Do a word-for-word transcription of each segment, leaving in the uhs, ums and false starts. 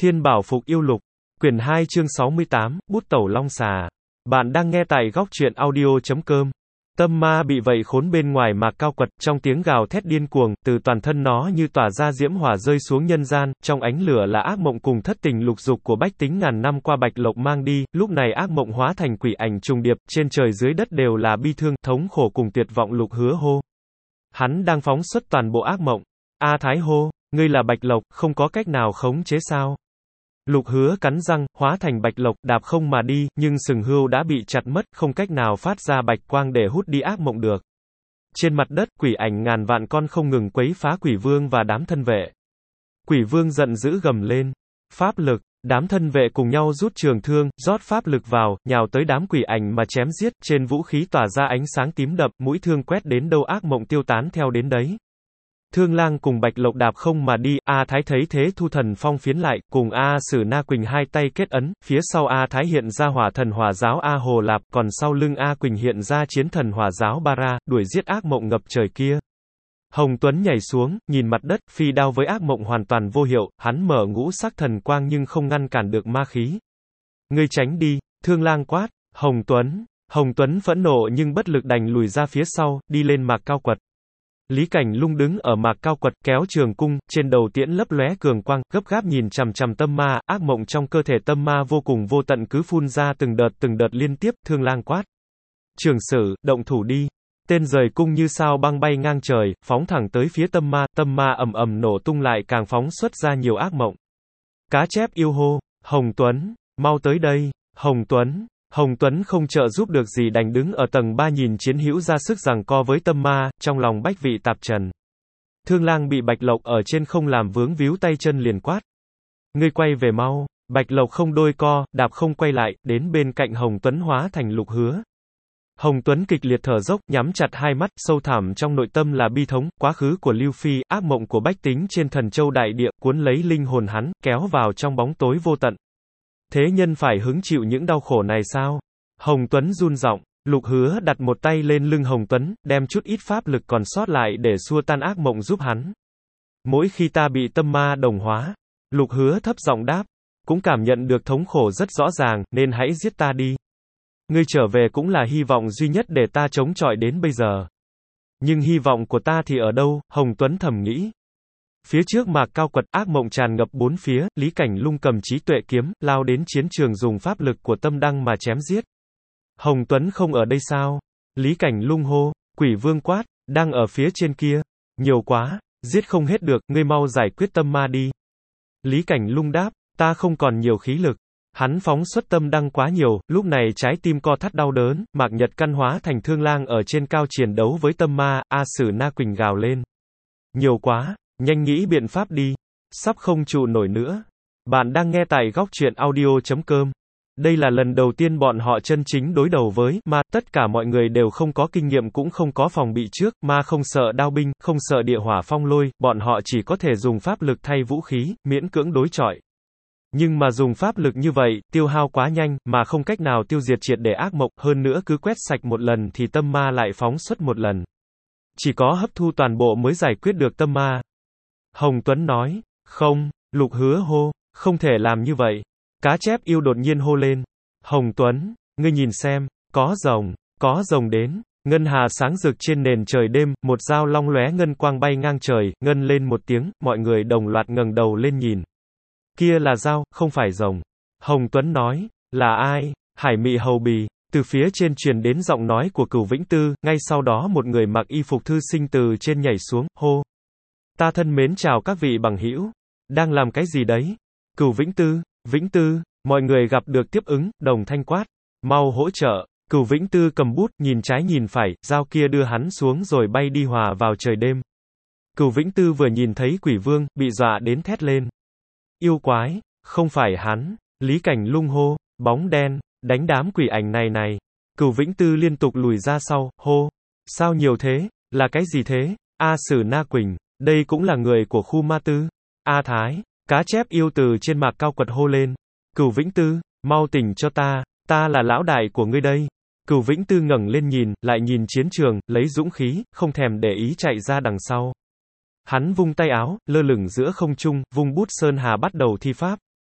Thiên Bảo Phục Yêu Lục, quyển hai chương sáu mươi tám, Bút Tẩu Long Xà. Bạn đang nghe tại góc truyện audio chấm com. Tâm ma bị vậy khốn bên ngoài mạc cao quật, trong tiếng gào thét điên cuồng, từ toàn thân nó như tỏa ra diễm hỏa rơi xuống nhân gian, trong ánh lửa là ác mộng cùng thất tình lục dục của bách tính ngàn năm qua Bạch Lộc mang đi, lúc này ác mộng hóa thành quỷ ảnh trùng điệp, trên trời dưới đất đều là bi thương, thống khổ cùng tuyệt vọng. Lục Hứa hô. Hắn đang phóng xuất toàn bộ ác mộng. A Thái hô, ngươi là Bạch Lộc, không có cách nào khống chế sao? Lục Hứa cắn răng, hóa thành bạch lộc, đạp không mà đi, nhưng sừng hươu đã bị chặt mất, không cách nào phát ra bạch quang để hút đi ác mộng được. Trên mặt đất, quỷ ảnh ngàn vạn con không ngừng quấy phá quỷ vương và đám thân vệ. Quỷ vương giận dữ gầm lên. Pháp lực, đám thân vệ cùng nhau rút trường thương, rót pháp lực vào, nhào tới đám quỷ ảnh mà chém giết, trên vũ khí tỏa ra ánh sáng tím đậm, mũi thương quét đến đâu ác mộng tiêu tán theo đến đấy. Thương Lang cùng Bạch Lộc đạp không mà đi, A Thái thấy thế thu thần phong phiến lại, cùng A Sử Na Quỳnh hai tay kết ấn, phía sau A Thái hiện ra hỏa thần hỏa giáo A Hồ Lạp, còn sau lưng A Quỳnh hiện ra chiến thần hỏa giáo Ba Ra, đuổi giết ác mộng ngập trời kia. Hồng Tuấn nhảy xuống, nhìn mặt đất, phi đao với ác mộng hoàn toàn vô hiệu, hắn mở ngũ sắc thần quang nhưng không ngăn cản được ma khí. Ngươi tránh đi, Thương Lang quát. Hồng Tuấn, Hồng Tuấn phẫn nộ nhưng bất lực đành lùi ra phía sau, đi lên mạc cao quật. Lý Cảnh Lung đứng ở mạc cao quật, kéo trường cung, trên đầu tiễn lấp lóe cường quang, gấp gáp nhìn chằm chằm tâm ma, ác mộng trong cơ thể tâm ma vô cùng vô tận cứ phun ra từng đợt từng đợt liên tiếp. Thương Lang quát. Trường Sử, động thủ đi. Tên rời cung như sao băng bay ngang trời, phóng thẳng tới phía tâm ma, tâm ma ầm ầm nổ tung lại càng phóng xuất ra nhiều ác mộng. Cá chép yêu hô, Hồng Tuấn, mau tới đây, Hồng Tuấn. Hồng Tuấn không trợ giúp được gì đành đứng ở tầng ba nhìn chiến hữu ra sức giằng co với tâm ma, trong lòng bách vị tạp trần. Thương Lang bị Bạch Lộc ở trên không làm vướng víu tay chân liền quát. Ngươi quay về mau. Bạch Lộc không đôi co, đạp không quay lại, đến bên cạnh Hồng Tuấn hóa thành Lục Hứa. Hồng Tuấn kịch liệt thở dốc, nhắm chặt hai mắt, sâu thẳm trong nội tâm là bi thống, quá khứ của Lưu Phi, ác mộng của bách tính trên Thần Châu đại địa, cuốn lấy linh hồn hắn, kéo vào trong bóng tối vô tận. Thế nhân phải hứng chịu những đau khổ này sao? Hồng Tuấn run giọng. Lục Hứa đặt một tay lên lưng Hồng Tuấn, đem chút ít pháp lực còn sót lại để xua tan ác mộng giúp hắn. Mỗi khi ta bị tâm ma đồng hóa, Lục Hứa thấp giọng đáp, cũng cảm nhận được thống khổ rất rõ ràng, nên hãy giết ta đi. Ngươi trở về cũng là hy vọng duy nhất để ta chống chọi đến bây giờ. Nhưng hy vọng của ta thì ở đâu? Hồng Tuấn thầm nghĩ. Phía trước mạc cao quật, ác mộng tràn ngập bốn phía, Lý Cảnh Lung cầm trí tuệ kiếm, lao đến chiến trường dùng pháp lực của tâm đăng mà chém giết. Hồng Tuấn không ở đây sao? Lý Cảnh Lung hô. Quỷ vương quát, đang ở phía trên kia. Nhiều quá, giết không hết được, ngươi mau giải quyết tâm ma đi. Lý Cảnh Lung đáp, ta không còn nhiều khí lực. Hắn phóng xuất tâm đăng quá nhiều, lúc này trái tim co thắt đau đớn, Mạc Nhật căn hóa thành Thương Lang ở trên cao chiến đấu với tâm ma, A Sử Na Quỳnh gào lên. Nhiều quá. Nhanh nghĩ biện pháp đi. Sắp không trụ nổi nữa. Bạn đang nghe tại góc truyện audio chấm com. Đây là lần đầu tiên bọn họ chân chính đối đầu với ma, tất cả mọi người đều không có kinh nghiệm cũng không có phòng bị trước, ma không sợ đao binh, không sợ địa hỏa phong lôi, bọn họ chỉ có thể dùng pháp lực thay vũ khí, miễn cưỡng đối chọi. Nhưng mà dùng pháp lực như vậy, tiêu hao quá nhanh, mà không cách nào tiêu diệt triệt để ác mộng, hơn nữa cứ quét sạch một lần thì tâm ma lại phóng xuất một lần. Chỉ có hấp thu toàn bộ mới giải quyết được tâm ma. Hồng Tuấn nói, không, Lục Hứa hô, không thể làm như vậy. Cá chép yêu đột nhiên hô lên. Hồng Tuấn, ngươi nhìn xem, có rồng, có rồng đến. Ngân hà sáng rực trên nền trời đêm, một dao long lóe ngân quang bay ngang trời, ngân lên một tiếng, mọi người đồng loạt ngẩng đầu lên nhìn. Kia là dao, không phải rồng. Hồng Tuấn nói, là ai? Hải Mị Hầu Bì. Từ phía trên truyền đến giọng nói của Cửu Vĩnh Tư, ngay sau đó một người mặc y phục thư sinh từ trên nhảy xuống, hô. Ta thân mến chào các vị bằng hữu. Đang làm cái gì đấy? Cửu Vĩnh Tư, Vĩnh Tư, mọi người gặp được tiếp ứng, đồng thanh quát. Mau hỗ trợ. Cửu Vĩnh Tư cầm bút, nhìn trái nhìn phải, dao kia đưa hắn xuống rồi bay đi hòa vào trời đêm. Cửu Vĩnh Tư vừa nhìn thấy quỷ vương, bị dọa đến thét lên. Yêu quái, không phải hắn. Lý Cảnh Lung hô, bóng đen, đánh đám quỷ ảnh này này. Cửu Vĩnh Tư liên tục lùi ra sau, hô. Sao nhiều thế? Là cái gì thế? A Sử Na Quỳnh. Đây cũng là người của khu ma tư. A Thái, cá chép yêu từ trên mạc cao quật hô lên. Cửu Vĩnh Tư, mau tỉnh cho ta, ta là lão đại của ngươi đây. Cửu Vĩnh Tư ngẩng lên nhìn, lại nhìn chiến trường, lấy dũng khí, không thèm để ý chạy ra đằng sau. Hắn vung tay áo, lơ lửng giữa không trung, vung bút sơn hà bắt đầu thi pháp.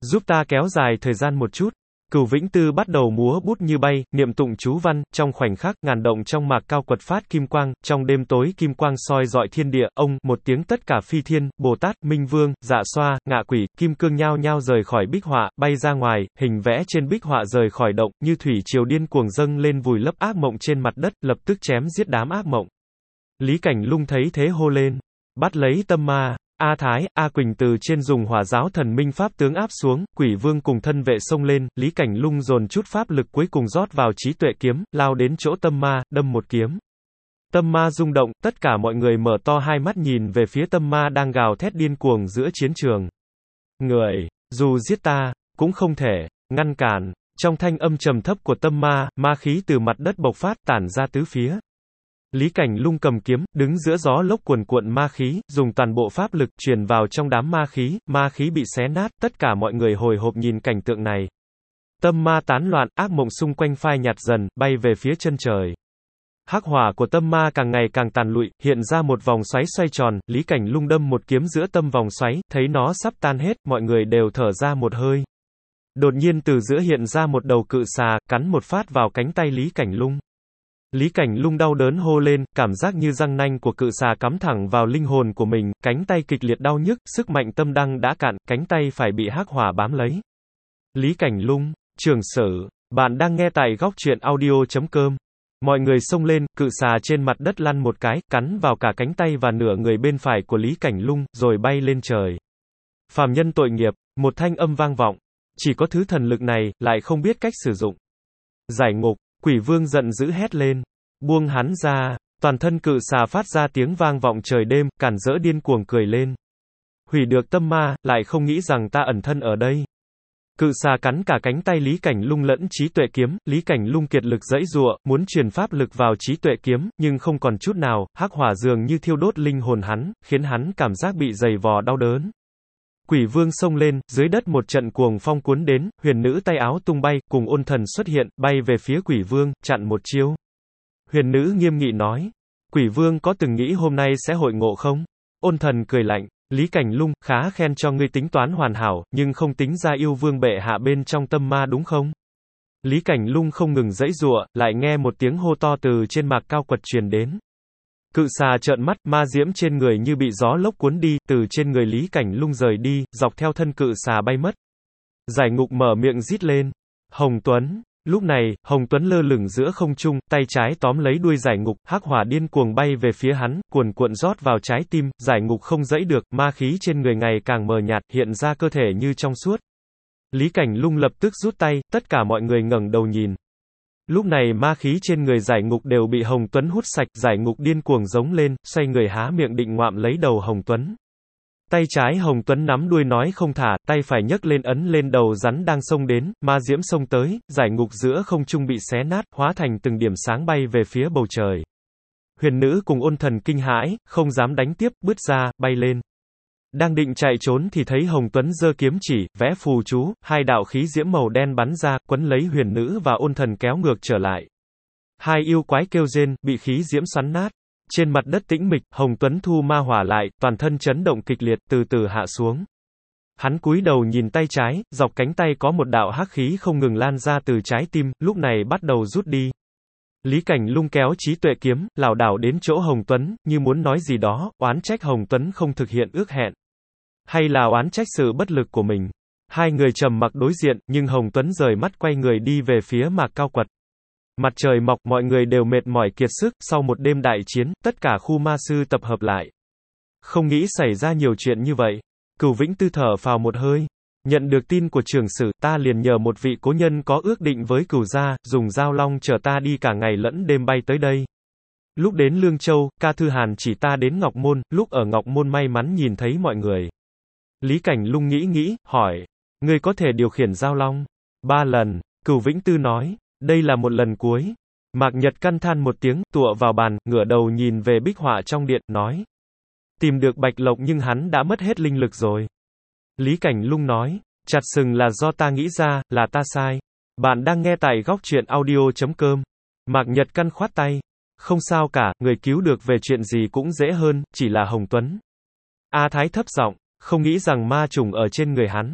Giúp ta kéo dài thời gian một chút. Cửu Vĩnh Tư bắt đầu múa bút như bay, niệm tụng chú văn, trong khoảnh khắc, ngàn động trong mạc cao quật phát kim quang, trong đêm tối kim quang soi rọi thiên địa, ông, một tiếng tất cả phi thiên, Bồ Tát, Minh Vương, Dạ Xoa, Ngạ Quỷ, Kim Cương nhao nhao rời khỏi bích họa, bay ra ngoài, hình vẽ trên bích họa rời khỏi động, như thủy triều điên cuồng dâng lên vùi lấp ác mộng trên mặt đất, lập tức chém giết đám ác mộng. Lý Cảnh Lung thấy thế hô lên, bắt lấy tâm ma. A Thái, A Quỳnh từ trên dùng hỏa giáo thần minh pháp tướng áp xuống, Quỷ Vương cùng thân vệ xông lên, Lý Cảnh Lung dồn chút pháp lực cuối cùng rót vào trí tuệ kiếm, lao đến chỗ tâm ma, đâm một kiếm. Tâm ma rung động, tất cả mọi người mở to hai mắt nhìn về phía tâm ma đang gào thét điên cuồng giữa chiến trường. Người, dù giết ta, cũng không thể ngăn cản. Trong thanh âm trầm thấp của tâm ma, ma khí từ mặt đất bộc phát, tản ra tứ phía. Lý Cảnh Lung cầm kiếm, đứng giữa gió lốc cuồn cuộn ma khí, dùng toàn bộ pháp lực, truyền vào trong đám ma khí, ma khí bị xé nát, tất cả mọi người hồi hộp nhìn cảnh tượng này. Tâm ma tán loạn, ác mộng xung quanh phai nhạt dần, bay về phía chân trời. Hắc hỏa của tâm ma càng ngày càng tàn lụi, hiện ra một vòng xoáy xoay tròn, Lý Cảnh Lung đâm một kiếm giữa tâm vòng xoáy, thấy nó sắp tan hết, mọi người đều thở ra một hơi. Đột nhiên từ giữa hiện ra một đầu cự xà, cắn một phát vào cánh tay Lý Cảnh Lung. Lý Cảnh Lung đau đớn hô lên, cảm giác như răng nanh của cự xà cắm thẳng vào linh hồn của mình, cánh tay kịch liệt đau nhức, sức mạnh tâm đăng đã cạn, cánh tay phải bị hắc hỏa bám lấy. Lý Cảnh Lung, Trường Sử, bạn đang nghe tại góc truyện audio chấm com. Mọi người xông lên, cự xà trên mặt đất lăn một cái, cắn vào cả cánh tay và nửa người bên phải của Lý Cảnh Lung, rồi bay lên trời. Phàm nhân tội nghiệp, một thanh âm vang vọng. Chỉ có thứ thần lực này, lại không biết cách sử dụng. Giải ngục, Quỷ Vương giận dữ hét lên. Buông hắn ra, toàn thân cự xà phát ra tiếng vang vọng trời đêm, càn rỡ điên cuồng cười lên. Hủy được tâm ma, lại không nghĩ rằng ta ẩn thân ở đây. Cự xà cắn cả cánh tay Lý Cảnh Lung lẫn trí tuệ kiếm, Lý Cảnh Lung kiệt lực giãy giụa, muốn truyền pháp lực vào trí tuệ kiếm, nhưng không còn chút nào, hắc hỏa dường như thiêu đốt linh hồn hắn, khiến hắn cảm giác bị dày vò đau đớn. Quỷ Vương xông lên, dưới đất một trận cuồng phong cuốn đến, huyền nữ tay áo tung bay, cùng ôn thần xuất hiện, bay về phía Quỷ Vương, chặn một chiêu. Huyền nữ nghiêm nghị nói, Quỷ Vương có từng nghĩ hôm nay sẽ hội ngộ không? Ôn thần cười lạnh, Lý Cảnh Lung, khá khen cho ngươi tính toán hoàn hảo, nhưng không tính ra yêu vương bệ hạ bên trong tâm ma đúng không? Lý Cảnh Lung không ngừng giãy giụa, lại nghe một tiếng hô to từ trên mạc cao quật truyền đến. Cự xà trợn mắt, ma diễm trên người như bị gió lốc cuốn đi, từ trên người Lý Cảnh Lung rời đi, dọc theo thân cự xà bay mất. Giải ngục mở miệng rít lên. Hồng Tuấn. Lúc này, Hồng Tuấn lơ lửng giữa không trung, tay trái tóm lấy đuôi giải ngục, hắc hỏa điên cuồng bay về phía hắn, cuồn cuộn rót vào trái tim, giải ngục không dãy được, ma khí trên người ngày càng mờ nhạt, hiện ra cơ thể như trong suốt. Lý Cảnh Lung lập tức rút tay, tất cả mọi người ngẩng đầu nhìn. Lúc này ma khí trên người giải ngục đều bị Hồng Tuấn hút sạch, giải ngục điên cuồng giống lên, xoay người há miệng định ngoạm lấy đầu Hồng Tuấn. Tay trái Hồng Tuấn nắm đuôi nói không thả, tay phải nhấc lên ấn lên đầu rắn đang xông đến, ma diễm xông tới, giải ngục giữa không trung bị xé nát, hóa thành từng điểm sáng bay về phía bầu trời. Huyền nữ cùng ôn thần kinh hãi, không dám đánh tiếp, bứt ra, bay lên. Đang định chạy trốn thì thấy Hồng Tuấn giơ kiếm chỉ, vẽ phù chú, hai đạo khí diễm màu đen bắn ra, quấn lấy huyền nữ và ôn thần kéo ngược trở lại. Hai yêu quái kêu rên, bị khí diễm xoắn nát. Trên mặt đất tĩnh mịch, Hồng Tuấn thu ma hỏa lại, toàn thân chấn động kịch liệt, từ từ hạ xuống. Hắn cúi đầu nhìn tay trái, dọc cánh tay có một đạo hắc khí không ngừng lan ra từ trái tim, lúc này bắt đầu rút đi. Lý Cảnh Lung kéo trí tuệ kiếm, lảo đảo đến chỗ Hồng Tuấn, như muốn nói gì đó, oán trách Hồng Tuấn không thực hiện ước hẹn. Hay là oán trách sự bất lực của mình. Hai người trầm mặc đối diện, nhưng Hồng Tuấn rời mắt quay người đi về phía mạc cao quật. Mặt trời mọc, mọi người đều mệt mỏi kiệt sức, sau một đêm đại chiến, tất cả khu ma sư tập hợp lại. Không nghĩ xảy ra nhiều chuyện như vậy. Cửu Vĩnh Tư thở phào một hơi. Nhận được tin của Trường Sử, ta liền nhờ một vị cố nhân có ước định với Cửu gia, dùng giao long chở ta đi cả ngày lẫn đêm bay tới đây. Lúc đến Lương Châu, Ca Thư Hàn chỉ ta đến Ngọc Môn, lúc ở Ngọc Môn may mắn nhìn thấy mọi người. Lý Cảnh Lung nghĩ nghĩ, hỏi, ngươi có thể điều khiển giao long? Ba lần, Cửu Vĩnh Tư nói. Đây là một lần cuối. Mạc Nhật Căn than một tiếng, tựa vào bàn, ngửa đầu nhìn về bích họa trong điện, nói. Tìm được Bạch Lộc nhưng hắn đã mất hết linh lực rồi. Lý Cảnh Lung nói, chặt sừng là do ta nghĩ ra, là ta sai. Bạn đang nghe tại góc truyện audio chấm com. Mạc Nhật Căn khoát tay. Không sao cả, người cứu được về chuyện gì cũng dễ hơn, chỉ là Hồng Tuấn. A Thái thấp giọng, không nghĩ rằng ma trùng ở trên người hắn.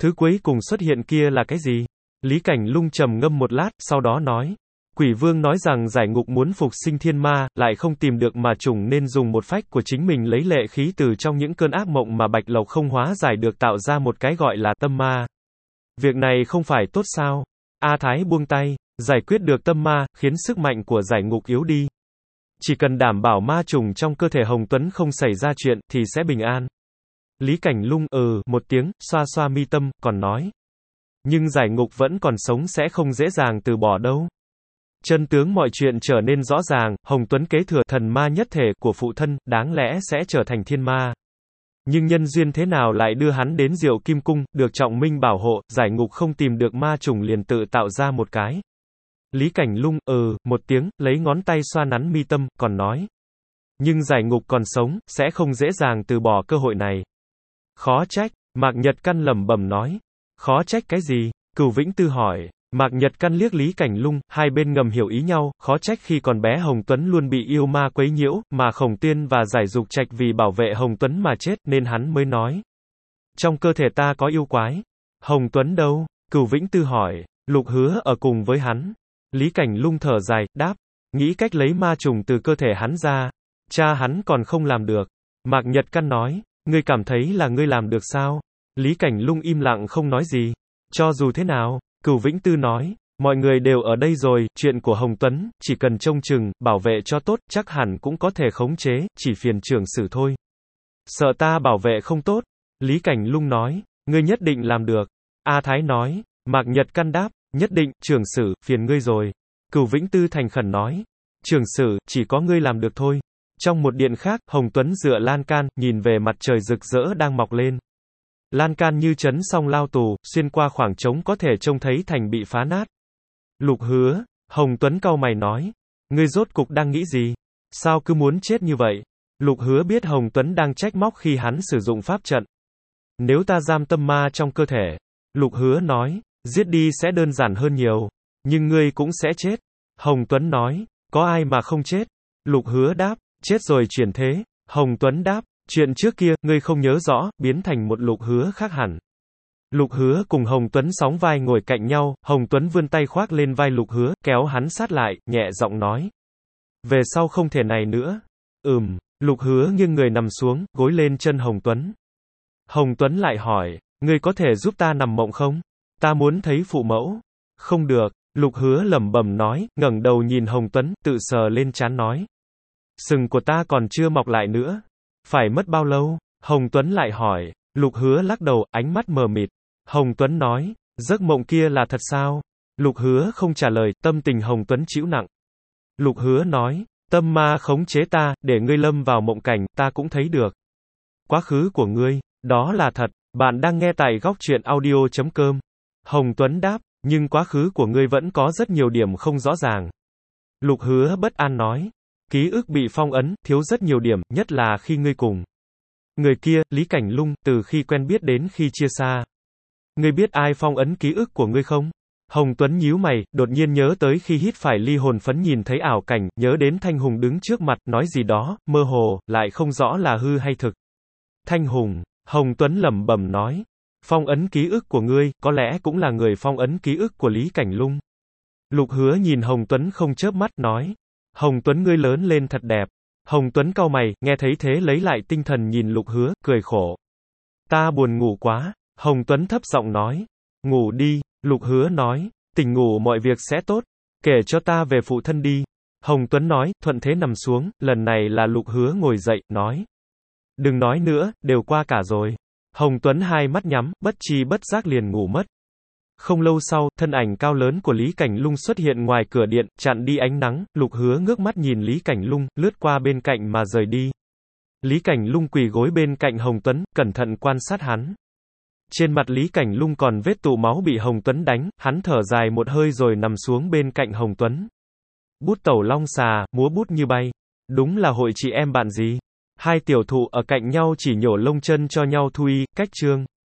Thứ cuối cùng xuất hiện kia là cái gì? Lý Cảnh Lung trầm ngâm một lát, sau đó nói. Quỷ vương nói rằng giải ngục muốn phục sinh thiên ma, lại không tìm được ma trùng nên dùng một phách của chính mình lấy lệ khí từ trong những cơn ác mộng mà Bạch Lộc không hóa giải được tạo ra một cái gọi là tâm ma. Việc này không phải tốt sao? A Thái buông tay, giải quyết được tâm ma, khiến sức mạnh của giải ngục yếu đi. Chỉ cần đảm bảo ma trùng trong cơ thể Hồng Tuấn không xảy ra chuyện, thì sẽ bình an. Lý Cảnh Lung, ừ, một tiếng, xoa xoa mi tâm, còn nói. Nhưng giải ngục vẫn còn sống sẽ không dễ dàng từ bỏ đâu. Chân tướng mọi chuyện trở nên rõ ràng, Hồng Tuấn kế thừa thần ma nhất thể của phụ thân, đáng lẽ sẽ trở thành thiên ma. Nhưng nhân duyên thế nào lại đưa hắn đến Diệu Kim Cung, được Trọng Minh bảo hộ, giải ngục không tìm được ma trùng liền tự tạo ra một cái. Lý Cảnh Lung, ừ, một tiếng, lấy ngón tay xoa nắn mi tâm, còn nói. Nhưng giải ngục còn sống, sẽ không dễ dàng từ bỏ cơ hội này. Khó trách, Mạc Nhật Căn lẩm bẩm nói. Khó trách cái gì? Cửu Vĩnh Tư hỏi. Mạc Nhật Căn liếc Lý Cảnh Lung, hai bên ngầm hiểu ý nhau, khó trách khi còn bé Hồng Tuấn luôn bị yêu ma quấy nhiễu, mà Khổng Tiên và Giải Dục Trạch vì bảo vệ Hồng Tuấn mà chết, nên hắn mới nói. Trong cơ thể ta có yêu quái. Hồng Tuấn đâu? Cửu Vĩnh Tư hỏi. Lục Hứa ở cùng với hắn. Lý Cảnh Lung thở dài, đáp. Nghĩ cách lấy ma trùng từ cơ thể hắn ra. Cha hắn còn không làm được. Mạc Nhật Căn nói. Ngươi cảm thấy là ngươi làm được sao? Lý Cảnh Lung im lặng không nói gì. Cho dù thế nào, Cửu Vĩnh Tư nói, mọi người đều ở đây rồi, chuyện của Hồng Tuấn, chỉ cần trông chừng, bảo vệ cho tốt, chắc hẳn cũng có thể khống chế, chỉ phiền trưởng sử thôi. Sợ ta bảo vệ không tốt? Lý Cảnh Lung nói, ngươi nhất định làm được. A Thái nói, Mạc Nhật Căn đáp, nhất định, trưởng sử, phiền ngươi rồi. Cửu Vĩnh Tư thành khẩn nói, trưởng sử, chỉ có ngươi làm được thôi. Trong một điện khác, Hồng Tuấn dựa lan can, nhìn về mặt trời rực rỡ đang mọc lên. Lan can như chấn song lao tù, xuyên qua khoảng trống có thể trông thấy thành bị phá nát. Lục Hứa, Hồng Tuấn cau mày nói, ngươi rốt cục đang nghĩ gì? Sao cứ muốn chết như vậy? Lục Hứa biết Hồng Tuấn đang trách móc khi hắn sử dụng pháp trận. Nếu ta giam tâm ma trong cơ thể, Lục Hứa nói, giết đi sẽ đơn giản hơn nhiều, nhưng ngươi cũng sẽ chết. Hồng Tuấn nói, có ai mà không chết? Lục Hứa đáp, chết rồi chuyển thế. Hồng Tuấn đáp, chuyện trước kia, ngươi không nhớ rõ, biến thành một Lục Hứa khác hẳn. Lục Hứa cùng Hồng Tuấn sóng vai ngồi cạnh nhau, Hồng Tuấn vươn tay khoác lên vai Lục Hứa, kéo hắn sát lại, nhẹ giọng nói. Về sau không thể này nữa. Ừm, Lục Hứa nghiêng người nằm xuống, gối lên chân Hồng Tuấn. Hồng Tuấn lại hỏi, ngươi có thể giúp ta nằm mộng không? Ta muốn thấy phụ mẫu. Không được, Lục Hứa lẩm bẩm nói, ngẩng đầu nhìn Hồng Tuấn, tự sờ lên trán nói. Sừng của ta còn chưa mọc lại nữa. Phải mất bao lâu? Hồng Tuấn lại hỏi. Lục Hứa lắc đầu, ánh mắt mờ mịt. Hồng Tuấn nói, giấc mộng kia là thật sao? Lục Hứa không trả lời, tâm tình Hồng Tuấn trĩu nặng. Lục Hứa nói, tâm ma khống chế ta, để ngươi lâm vào mộng cảnh, ta cũng thấy được. Quá khứ của ngươi, đó là thật, bạn đang nghe tại góc truyện audio chấm com. Hồng Tuấn đáp, nhưng quá khứ của ngươi vẫn có rất nhiều điểm không rõ ràng. Lục Hứa bất an nói, ký ức bị phong ấn, thiếu rất nhiều điểm, nhất là khi ngươi cùng người kia, Lý Cảnh Lung, từ khi quen biết đến khi chia xa. Ngươi biết ai phong ấn ký ức của ngươi không? Hồng Tuấn nhíu mày, đột nhiên nhớ tới khi hít phải ly hồn phấn nhìn thấy ảo cảnh, nhớ đến Thanh Hùng đứng trước mặt, nói gì đó, mơ hồ, lại không rõ là hư hay thực. Thanh Hùng, Hồng Tuấn lẩm bẩm nói, phong ấn ký ức của ngươi, có lẽ cũng là người phong ấn ký ức của Lý Cảnh Lung. Lục Hứa nhìn Hồng Tuấn không chớp mắt, nói, Hồng Tuấn ngươi lớn lên thật đẹp. Hồng Tuấn cau mày, nghe thấy thế lấy lại tinh thần nhìn Lục Hứa, cười khổ. Ta buồn ngủ quá. Hồng Tuấn thấp giọng nói. Ngủ đi. Lục Hứa nói. Tỉnh ngủ mọi việc sẽ tốt. Kể cho ta về phụ thân đi. Hồng Tuấn nói, thuận thế nằm xuống, lần này là Lục Hứa ngồi dậy, nói. Đừng nói nữa, đều qua cả rồi. Hồng Tuấn hai mắt nhắm, bất chi bất giác liền ngủ mất. Không lâu sau, thân ảnh cao lớn của Lý Cảnh Lung xuất hiện ngoài cửa điện, chặn đi ánh nắng, Lục Hứa ngước mắt nhìn Lý Cảnh Lung, lướt qua bên cạnh mà rời đi. Lý Cảnh Lung quỳ gối bên cạnh Hồng Tuấn, cẩn thận quan sát hắn. Trên mặt Lý Cảnh Lung còn vết tụ máu bị Hồng Tuấn đánh, hắn thở dài một hơi rồi nằm xuống bên cạnh Hồng Tuấn. Bút tẩu long xà, múa bút như bay. Đúng là hội chị em bạn gì. Hai tiểu thụ ở cạnh nhau chỉ nhổ lông chân cho nhau, Thu Y, cách chương.